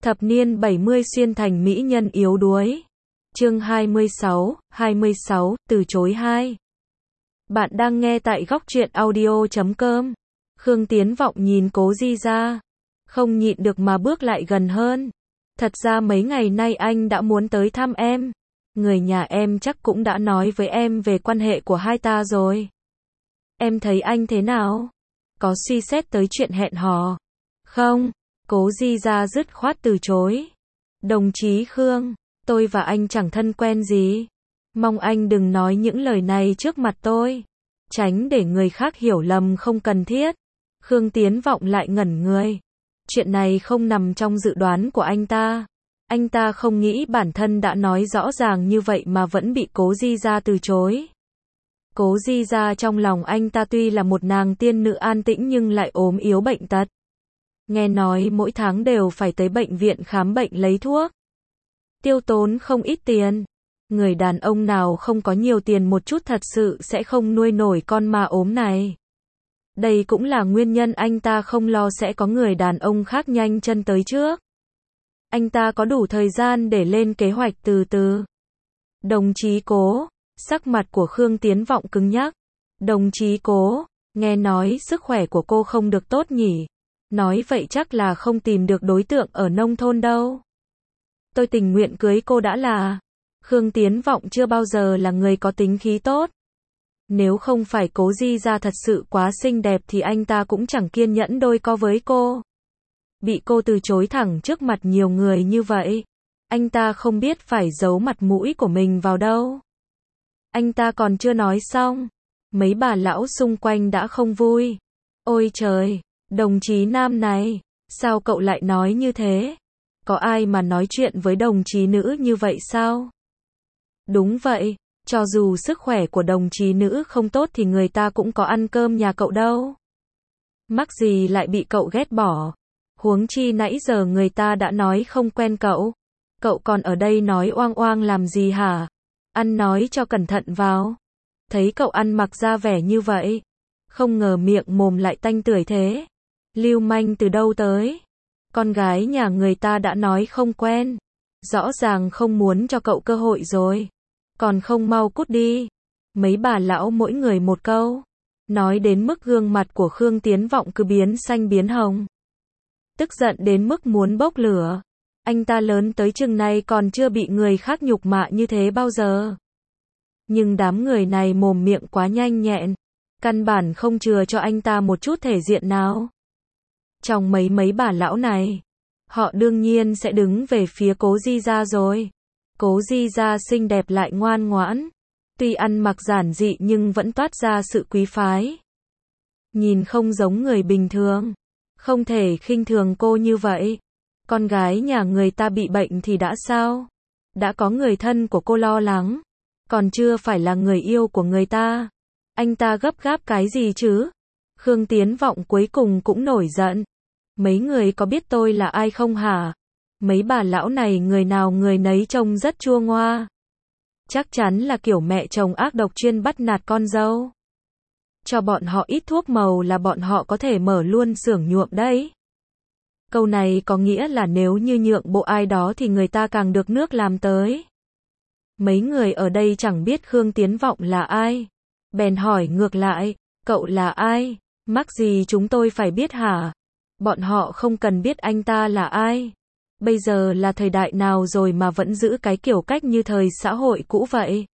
Thập niên 70 xuyên thành mỹ nhân yếu đuối. Chương 26, từ chối 2. Bạn đang nghe tại góc truyện audio.com. Khương Tiến Vọng nhìn Cố Di Gia, không nhịn được mà bước lại gần hơn. Thật ra mấy ngày nay anh đã muốn tới thăm em. Người nhà em chắc cũng đã nói với em về quan hệ của hai ta rồi. Em thấy anh thế nào? Có suy xét tới chuyện hẹn hò không? Cố Di Gia dứt khoát từ chối. Đồng chí Khương, tôi và anh chẳng thân quen gì. Mong anh đừng nói những lời này trước mặt tôi. Tránh để người khác hiểu lầm không cần thiết. Khương Tiến Vọng lại ngẩn người. Chuyện này không nằm trong dự đoán của anh ta. Anh ta không nghĩ bản thân đã nói rõ ràng như vậy mà vẫn bị Cố Di Gia từ chối. Cố Di Gia trong lòng anh ta tuy là một nàng tiên nữ an tĩnh nhưng lại ốm yếu bệnh tật. Nghe nói mỗi tháng đều phải tới bệnh viện khám bệnh lấy thuốc. Tiêu tốn không ít tiền. Người đàn ông nào không có nhiều tiền một chút thật sự sẽ không nuôi nổi con ma ốm này. Đây cũng là nguyên nhân anh ta không lo sẽ có người đàn ông khác nhanh chân tới trước. Anh ta có đủ thời gian để lên kế hoạch từ từ. Đồng chí Cố, sắc mặt của Khương Tiến Vọng cứng nhắc. Đồng chí Cố, nghe nói sức khỏe của cô không được tốt nhỉ? Nói vậy chắc là không tìm được đối tượng ở nông thôn đâu. Tôi tình nguyện cưới cô đã là. Khương Tiến Vọng chưa bao giờ là người có tính khí tốt. Nếu không phải Cố Di Gia thật sự quá xinh đẹp thì anh ta cũng chẳng kiên nhẫn đôi co với cô. Bị cô từ chối thẳng trước mặt nhiều người như vậy, anh ta không biết phải giấu mặt mũi của mình vào đâu. Anh ta còn chưa nói xong, mấy bà lão xung quanh đã không vui. Ôi trời, đồng chí nam này, sao cậu lại nói như thế? Có ai mà nói chuyện với đồng chí nữ như vậy sao? Đúng vậy, cho dù sức khỏe của đồng chí nữ không tốt thì người ta cũng có ăn cơm nhà cậu đâu. Mắc gì lại bị cậu ghét bỏ? Huống chi nãy giờ người ta đã nói không quen cậu. Cậu còn ở đây nói oang oang làm gì hả? Ăn nói cho cẩn thận vào. Thấy cậu ăn mặc ra vẻ như vậy, không ngờ miệng mồm lại tanh tưởi thế. Lưu manh từ đâu tới? Con gái nhà người ta đã nói không quen. Rõ ràng không muốn cho cậu cơ hội rồi. Còn không mau cút đi. Mấy bà lão mỗi người một câu. Nói đến mức gương mặt của Khương Tiến Vọng cứ biến xanh biến hồng. Tức giận đến mức muốn bốc lửa. Anh ta lớn tới chừng này còn chưa bị người khác nhục mạ như thế bao giờ. Nhưng đám người này mồm miệng quá nhanh nhẹn. Căn bản không chừa cho anh ta một chút thể diện nào. Trong mấy bà lão này, họ đương nhiên sẽ đứng về phía Cố Di Gia rồi. Cố Di Gia xinh đẹp lại ngoan ngoãn. Tuy ăn mặc giản dị nhưng vẫn toát ra sự quý phái. Nhìn không giống người bình thường. Không thể khinh thường cô như vậy. Con gái nhà người ta bị bệnh thì đã sao? Đã có người thân của cô lo lắng. Còn chưa phải là người yêu của người ta. Anh ta gấp gáp cái gì chứ? Khương Tiến Vọng cuối cùng cũng nổi giận. Mấy người có biết tôi là ai không hả? Mấy bà lão này người nào người nấy trông rất chua ngoa. Chắc chắn là kiểu mẹ chồng ác độc chuyên bắt nạt con dâu. Cho bọn họ ít thuốc màu là bọn họ có thể mở luôn xưởng nhuộm đấy. Câu này có nghĩa là nếu như nhượng bộ ai đó thì người ta càng được nước làm tới. Mấy người ở đây chẳng biết Khương Tiến Vọng là ai. Bèn hỏi ngược lại, cậu là ai? Mắc gì chúng tôi phải biết hả? Bọn họ không cần biết anh ta là ai. Bây giờ là thời đại nào rồi mà vẫn giữ cái kiểu cách như thời xã hội cũ vậy?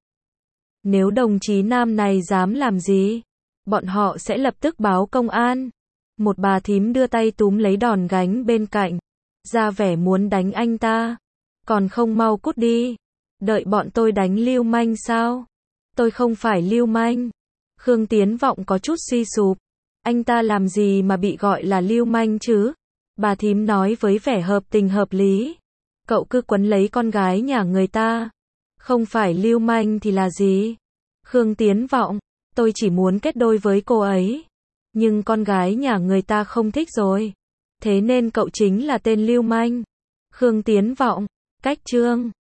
Nếu đồng chí nam này dám làm gì, bọn họ sẽ lập tức báo công an. Một bà thím đưa tay túm lấy đòn gánh bên cạnh, ra vẻ muốn đánh anh ta. Còn không mau cút đi. Đợi bọn tôi đánh lưu manh sao? Tôi không phải lưu manh. Khương Tiến Vọng có chút suy sụp. Anh ta làm gì mà bị gọi là lưu manh chứ? Bà thím nói với vẻ hợp tình hợp lý. Cậu cứ quấn lấy con gái nhà người ta. Không phải lưu manh thì là gì? Khương Tiến Vọng, tôi chỉ muốn kết đôi với cô ấy. Nhưng con gái nhà người ta không thích rồi. Thế nên cậu chính là tên lưu manh. Khương Tiến Vọng, cách chương.